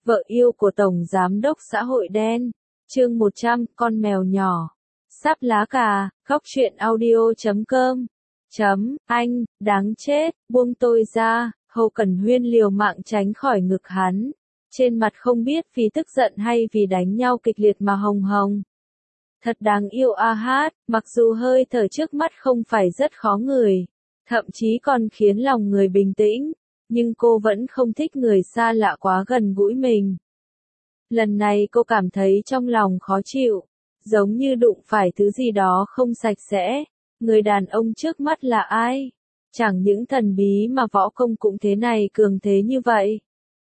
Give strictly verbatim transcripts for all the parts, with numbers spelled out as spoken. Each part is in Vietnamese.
Vợ yêu của Tổng Giám đốc xã hội đen. Chương một trăm, con mèo nhỏ. Sắp lá cà, góc truyện audio chấm com. Chấm, anh, đáng chết, buông tôi ra. Hồ Cẩn Huyên liều mạng tránh khỏi ngực hắn. Trên mặt không biết vì tức giận hay vì đánh nhau kịch liệt mà hồng hồng. Thật đáng yêu a hát, mặc dù hơi thở trước mắt không phải rất khó ngửi, thậm chí còn khiến lòng người bình tĩnh, nhưng cô vẫn không thích người xa lạ quá gần gũi mình. Lần này cô cảm thấy trong lòng khó chịu, giống như đụng phải thứ gì đó không sạch sẽ. Người đàn ông trước mắt là ai? Chẳng những thần bí mà võ công cũng thế này cường thế như vậy.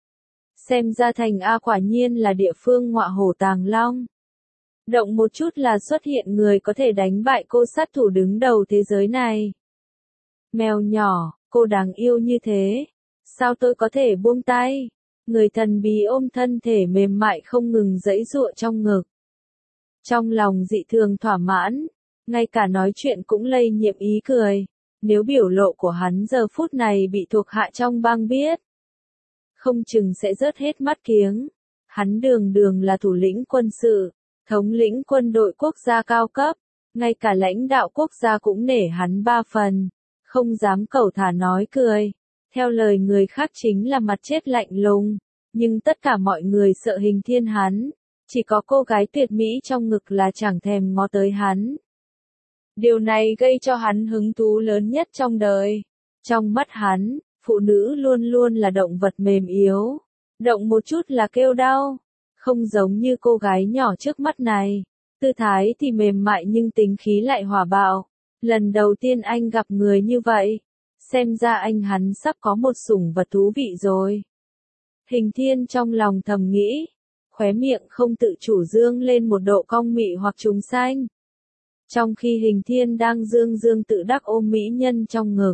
Xem ra thành A quả nhiên là địa phương ngọa hổ tàng long. Động một chút là xuất hiện người có thể đánh bại cô sát thủ đứng đầu thế giới này. Mèo nhỏ, cô đáng yêu như thế. Sao tôi có thể buông tay? Người thần bí ôm thân thể mềm mại không ngừng giãy giụa trong ngực. Trong lòng dị thường thỏa mãn, ngay cả nói chuyện cũng lây nhiễm ý cười. Nếu biểu lộ của hắn giờ phút này bị thuộc hạ trong bang biết, không chừng sẽ rớt hết mắt kiếng. Hắn đường đường là thủ lĩnh quân sự, thống lĩnh quân đội quốc gia cao cấp, ngay cả lãnh đạo quốc gia cũng nể hắn ba phần, không dám cẩu thả nói cười. Theo lời người khác chính là mặt chết lạnh lùng, nhưng tất cả mọi người sợ Hình Thiên hắn, chỉ có cô gái tuyệt mỹ trong ngực là chẳng thèm ngó tới hắn. Điều này gây cho hắn hứng thú lớn nhất trong đời. Trong mắt hắn, phụ nữ luôn luôn là động vật mềm yếu, động một chút là kêu đau, không giống như cô gái nhỏ trước mắt này, tư thái thì mềm mại nhưng tính khí lại hỏa bạo. Lần đầu tiên anh gặp người như vậy, xem ra anh hắn sắp có một sủng vật thú vị rồi. Hình Thiên trong lòng thầm nghĩ, khóe miệng không tự chủ dương lên một độ cong mị hoặc trùng xanh. Trong khi Hình Thiên đang dương dương tự đắc ôm mỹ nhân trong ngực,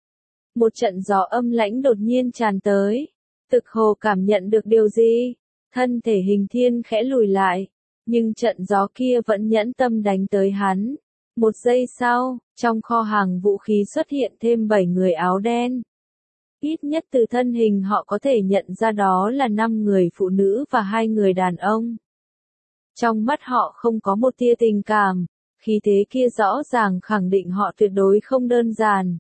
một trận gió âm lãnh đột nhiên tràn tới. Thực Hồ cảm nhận được điều gì? Thân thể Hình Thiên khẽ lùi lại, nhưng trận gió kia vẫn nhẫn tâm đánh tới hắn. Một giây sau, trong kho hàng vũ khí xuất hiện thêm bảy người áo đen. Ít nhất từ thân hình họ có thể nhận ra đó là năm người phụ nữ và hai người đàn ông. Trong mắt họ không có một tia tình cảm, khí thế kia rõ ràng khẳng định họ tuyệt đối không đơn giản.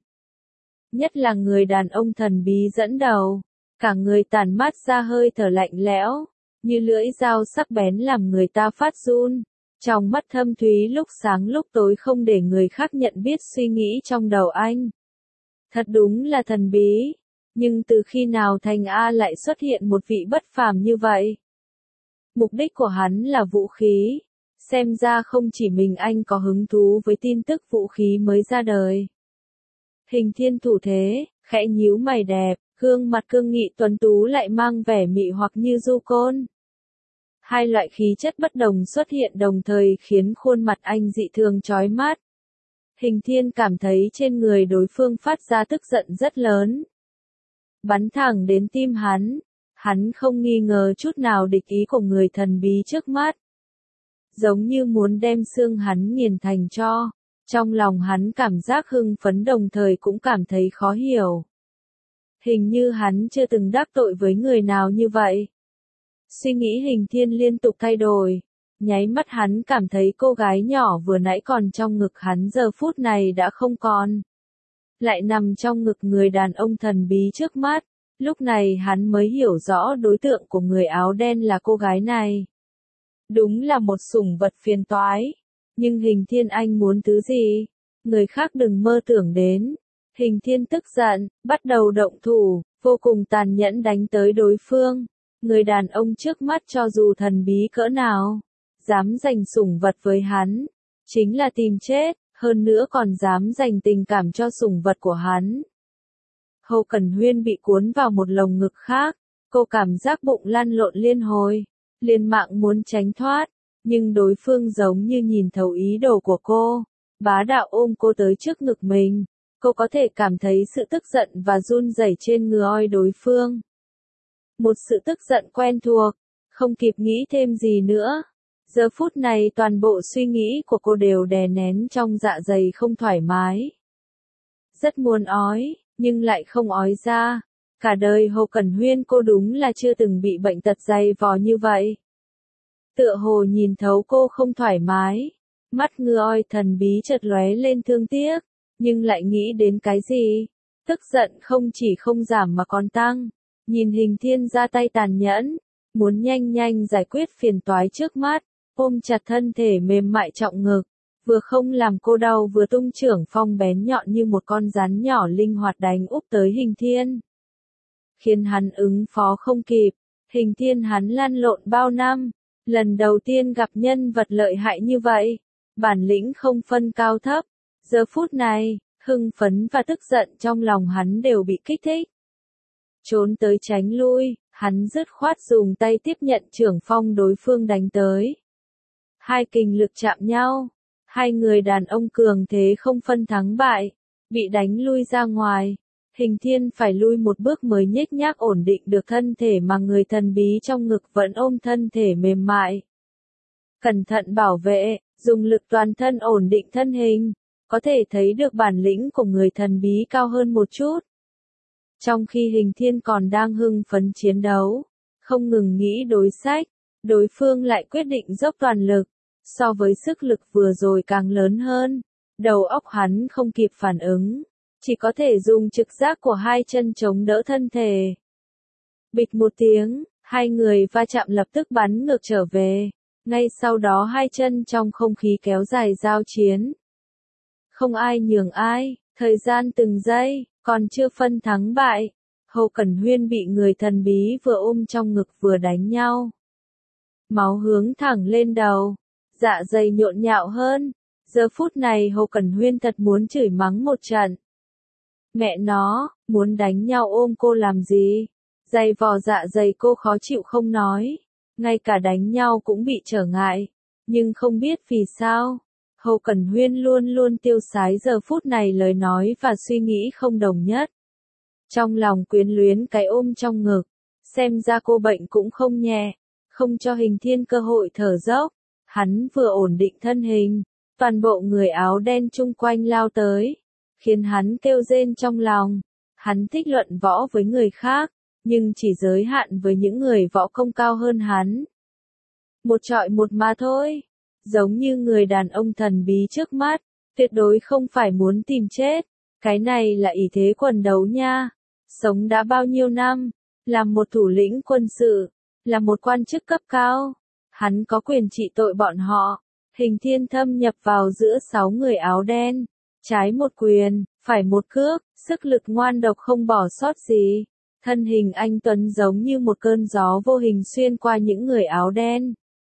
Nhất là người đàn ông thần bí dẫn đầu, cả người tản mát ra hơi thở lạnh lẽo, như lưỡi dao sắc bén làm người ta phát run. Trong mắt thâm thúy lúc sáng lúc tối không để người khác nhận biết suy nghĩ trong đầu anh. Thật đúng là thần bí, nhưng từ khi nào Thành A lại xuất hiện một vị bất phàm như vậy? Mục đích của hắn là vũ khí, xem ra không chỉ mình anh có hứng thú với tin tức vũ khí mới ra đời. Hình Thiên thủ thế, khẽ nhíu mày đẹp, gương mặt cương nghị tuấn tú lại mang vẻ mị hoặc như du côn. Hai loại khí chất bất đồng xuất hiện đồng thời khiến khuôn mặt anh dị thường chói mắt. Hình Thiên cảm thấy trên người đối phương phát ra tức giận rất lớn, bắn thẳng đến tim hắn. Hắn không nghi ngờ chút nào địch ý của người thần bí trước mắt, giống như muốn đem xương hắn nghiền thành tro. Trong lòng hắn cảm giác hưng phấn đồng thời cũng cảm thấy khó hiểu. Hình như hắn chưa từng đắc tội với người nào như vậy. Suy nghĩ Hình Thiên liên tục thay đổi. Nháy mắt hắn cảm thấy cô gái nhỏ vừa nãy còn trong ngực hắn giờ phút này đã không còn. Lại nằm trong ngực người đàn ông thần bí trước mắt. Lúc này hắn mới hiểu rõ đối tượng của người áo đen là cô gái này. Đúng là một sủng vật phiền toái. Nhưng Hình Thiên anh muốn thứ gì? Người khác đừng mơ tưởng đến. Hình Thiên tức giận, bắt đầu động thủ, vô cùng tàn nhẫn đánh tới đối phương. Người đàn ông trước mắt cho dù thần bí cỡ nào, dám giành sủng vật với hắn, chính là tìm chết, hơn nữa còn dám dành tình cảm cho sủng vật của hắn. Hồ Cẩn Huyên bị cuốn vào một lồng ngực khác, cô cảm giác bụng lăn lộn liên hồi, liền mạng muốn tránh thoát, nhưng đối phương giống như nhìn thấu ý đồ của cô, bá đạo ôm cô tới trước ngực mình. Cô có thể cảm thấy sự tức giận và run rẩy trên người oi đối phương. Một sự tức giận quen thuộc, không kịp nghĩ thêm gì nữa. Giờ phút này toàn bộ suy nghĩ của cô đều đè nén trong dạ dày không thoải mái. Rất muốn ói, nhưng lại không ói ra. Cả đời Hồ Cẩn Huyên cô đúng là chưa từng bị bệnh tật dày vò như vậy. Tựa hồ nhìn thấu cô không thoải mái, mắt ngư oi thần bí chợt lóe lên thương tiếc, nhưng lại nghĩ đến cái gì? Tức giận không chỉ không giảm mà còn tăng, nhìn Hình Thiên ra tay tàn nhẫn, muốn nhanh nhanh giải quyết phiền toái trước mắt, ôm chặt thân thể mềm mại trọng ngực, vừa không làm cô đau vừa tung chưởng phong bén nhọn như một con rắn nhỏ linh hoạt đánh úp tới Hình Thiên. Khiến hắn ứng phó không kịp, Hình Thiên hắn lăn lộn bao năm, lần đầu tiên gặp nhân vật lợi hại như vậy, bản lĩnh không phân cao thấp, giờ phút này, hưng phấn và tức giận trong lòng hắn đều bị kích thích. Trốn tới tránh lui, hắn dứt khoát dùng tay tiếp nhận chưởng phong đối phương đánh tới. Hai kình lực chạm nhau, hai người đàn ông cường thế không phân thắng bại, bị đánh lui ra ngoài. Hình Thiên phải lui một bước mới nhếch nhác ổn định được thân thể mà người thần bí trong ngực vẫn ôm thân thể mềm mại. Cẩn thận bảo vệ, dùng lực toàn thân ổn định thân hình, có thể thấy được bản lĩnh của người thần bí cao hơn một chút. Trong khi Hình Thiên còn đang hưng phấn chiến đấu, không ngừng nghĩ đối sách, đối phương lại quyết định dốc toàn lực, so với sức lực vừa rồi càng lớn hơn, đầu óc hắn không kịp phản ứng. Chỉ có thể dùng trực giác của hai chân chống đỡ thân thể. Bịch một tiếng, hai người va chạm lập tức bắn ngược trở về. Ngay sau đó hai chân trong không khí kéo dài giao chiến. Không ai nhường ai, thời gian từng giây, còn chưa phân thắng bại. Hồ Cẩn Huyên bị người thần bí vừa ôm trong ngực vừa đánh nhau. Máu hướng thẳng lên đầu, dạ dày nhộn nhạo hơn. Giờ phút này Hồ Cẩn Huyên thật muốn chửi mắng một trận. Mẹ nó, muốn đánh nhau ôm cô làm gì? Dày vò dạ dày cô khó chịu không nói, ngay cả đánh nhau cũng bị trở ngại, nhưng không biết vì sao. Hồ Cẩn Huyên luôn luôn tiêu sái giờ phút này lời nói và suy nghĩ không đồng nhất. Trong lòng quyến luyến cái ôm trong ngực, xem ra cô bệnh cũng không nhẹ, không cho Hình Thiên cơ hội thở dốc, hắn vừa ổn định thân hình, toàn bộ người áo đen chung quanh lao tới. Khiến hắn kêu rên trong lòng, hắn thích luận võ với người khác, nhưng chỉ giới hạn với những người võ công cao hơn hắn. Một trọi một mà thôi, giống như người đàn ông thần bí trước mắt, tuyệt đối không phải muốn tìm chết, cái này là ý thế quần đấu nha, sống đã bao nhiêu năm, làm một thủ lĩnh quân sự, là một quan chức cấp cao, hắn có quyền trị tội bọn họ. Hình Thiên thâm nhập vào giữa sáu người áo đen. Trái một quyền, phải một cước, sức lực ngoan độc không bỏ sót gì. Thân hình anh Tuấn giống như một cơn gió vô hình xuyên qua những người áo đen.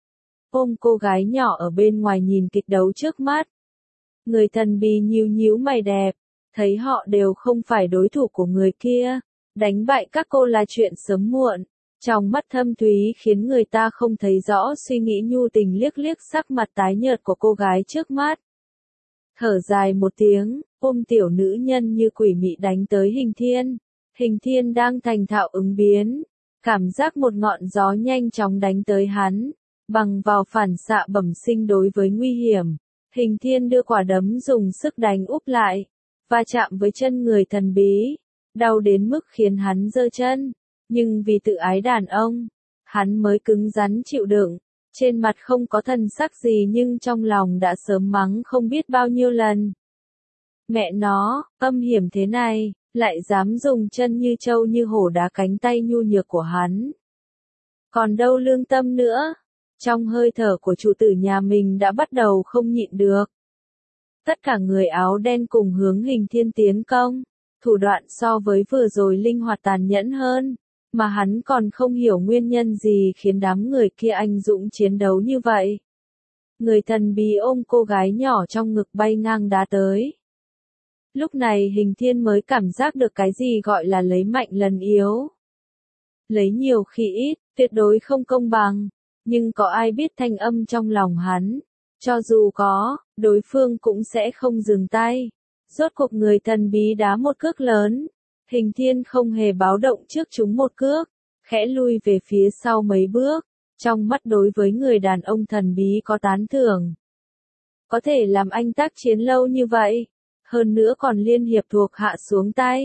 Ôm cô gái nhỏ ở bên ngoài nhìn kịch đấu trước mắt. Người thần bí nhíu nhíu mày đẹp, thấy họ đều không phải đối thủ của người kia. Đánh bại các cô là chuyện sớm muộn. Trong mắt thâm thúy khiến người ta không thấy rõ suy nghĩ nhu tình liếc liếc sắc mặt tái nhợt của cô gái trước mắt. Thở dài một tiếng, ôm tiểu nữ nhân như quỷ mị đánh tới Hình Thiên. Hình Thiên đang thành thạo ứng biến, cảm giác một ngọn gió nhanh chóng đánh tới hắn, bằng vào phản xạ bẩm sinh đối với nguy hiểm. Hình Thiên đưa quả đấm dùng sức đánh úp lại, va chạm với chân người thần bí, đau đến mức khiến hắn giơ chân, nhưng vì tự ái đàn ông, hắn mới cứng rắn chịu đựng. Trên mặt không có thần sắc gì nhưng trong lòng đã sớm mắng không biết bao nhiêu lần. Mẹ nó, âm hiểm thế này, lại dám dùng chân như trâu như hổ đá cánh tay nhu nhược của hắn. Còn đâu lương tâm nữa, trong hơi thở của chủ tử nhà mình đã bắt đầu không nhịn được. Tất cả người áo đen cùng hướng Hình Thiên tiến công, thủ đoạn so với vừa rồi linh hoạt tàn nhẫn hơn. Mà hắn còn không hiểu nguyên nhân gì khiến đám người kia anh dũng chiến đấu như vậy. Người thần bí ôm cô gái nhỏ trong ngực bay ngang đá tới. Lúc này Hình Thiên mới cảm giác được cái gì gọi là lấy mạnh lần yếu. Lấy nhiều khi ít, tuyệt đối không công bằng. Nhưng có ai biết thanh âm trong lòng hắn. Cho dù có, đối phương cũng sẽ không dừng tay. Rốt cuộc người thần bí đá một cước lớn. Hình Thiên không hề báo động trước chúng một cước, khẽ lui về phía sau mấy bước, trong mắt đối với người đàn ông thần bí có tán thưởng. Có thể làm anh tác chiến lâu như vậy, hơn nữa còn liên hiệp thuộc hạ xuống tay,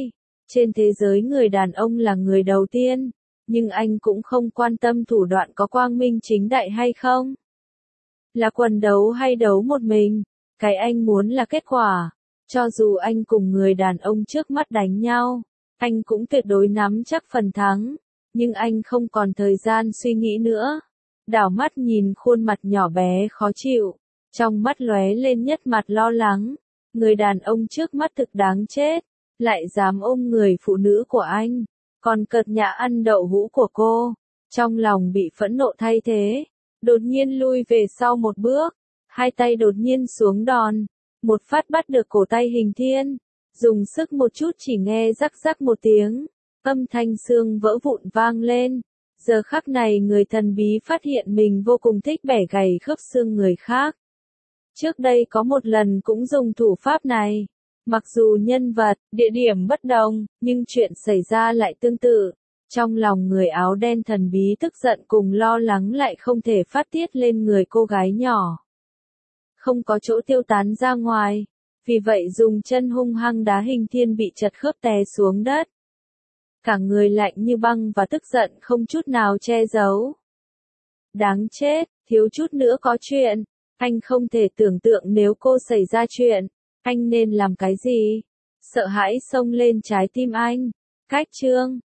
Trên thế giới người đàn ông là người đầu tiên, nhưng anh cũng không quan tâm thủ đoạn có quang minh chính đại hay không. Là quần đấu hay đấu một mình, cái anh muốn là kết quả. Cho dù anh cùng người đàn ông trước mắt đánh nhau, anh cũng tuyệt đối nắm chắc phần thắng, nhưng anh không còn thời gian suy nghĩ nữa. Đảo mắt nhìn khuôn mặt nhỏ bé khó chịu, trong mắt lóe lên nhất mặt lo lắng. Người đàn ông trước mắt thực đáng chết, lại dám ôm người phụ nữ của anh, còn cợt nhã ăn đậu hũ của cô. Trong lòng bị phẫn nộ thay thế, đột nhiên lui về sau một bước, hai tay đột nhiên xuống đòn, một phát bắt được cổ tay Hình Thiên, dùng sức một chút chỉ nghe rắc rắc một tiếng, âm thanh xương vỡ vụn vang lên. Giờ khắc này người thần bí phát hiện mình vô cùng thích bẻ gãy khớp xương người khác. Trước đây có một lần cũng dùng thủ pháp này. Mặc dù nhân vật, địa điểm bất đồng, nhưng chuyện xảy ra lại tương tự. Trong lòng người áo đen thần bí tức giận cùng lo lắng lại không thể phát tiết lên người cô gái nhỏ. Không có chỗ tiêu tán ra ngoài, vì vậy dùng chân hung hăng đá Hình Thiên bị chật khớp té xuống đất. Cả người lạnh như băng và tức giận không chút nào che giấu. Đáng chết, thiếu chút nữa có chuyện. Anh không thể tưởng tượng nếu cô xảy ra chuyện, anh nên làm cái gì? Sợ hãi xông lên trái tim anh. Cách chương